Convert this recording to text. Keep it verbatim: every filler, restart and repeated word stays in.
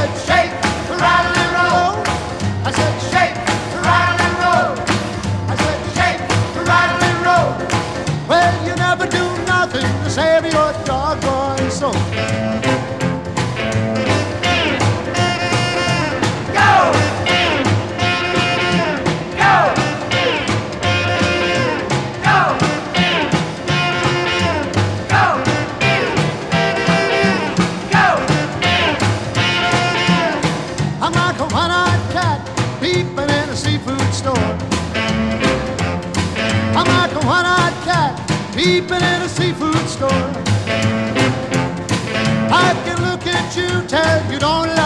said, shake, rattle and roll. I said, shake, rattle and roll. I said, shake, rattle and roll. Well, you never do nothing to save your doggone soul. Peeping in a seafood store. I'm like a one-eyed cat peeping in a seafood store. I can look at you, tell you don't